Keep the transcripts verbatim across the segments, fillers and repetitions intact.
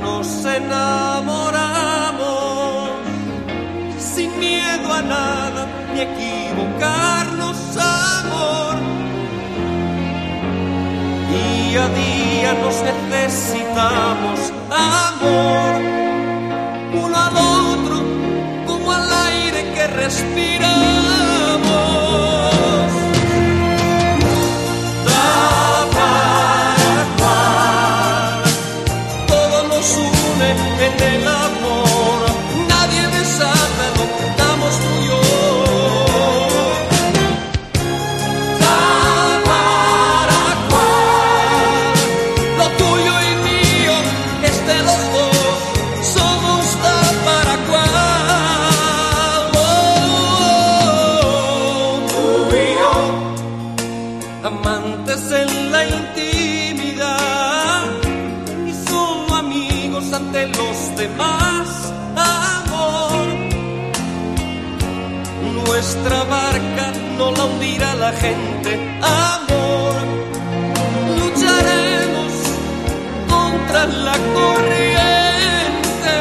nos enamoramos sin miedo a nada ni equivocarnos, amor. Día a día nos necesitamos, amor, uno al otro como al aire que respiramos. En el amor nadie desata lo que damos tú y yo. Para cual, lo tuyo y mío es de los dos, somos tal para cual. Oh, tú y yo, amantes en la intimidad y solo amigos ante los demás, amor. Nuestra barca no la hundirá la gente, amor. Lucharemos contra la corriente.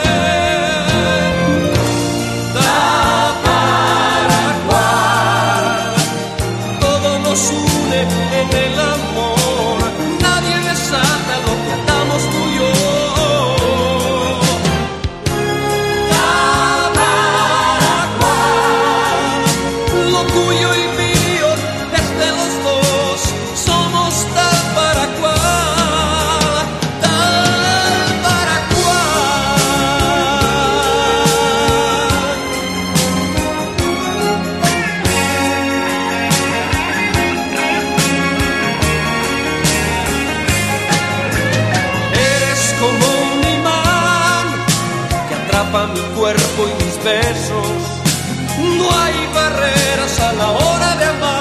Da para cual, todo nos une en el amor. Nadie desata lo que atamos tú y yo. Mi cuerpo y mis besos, no hay barreras a la hora de amar.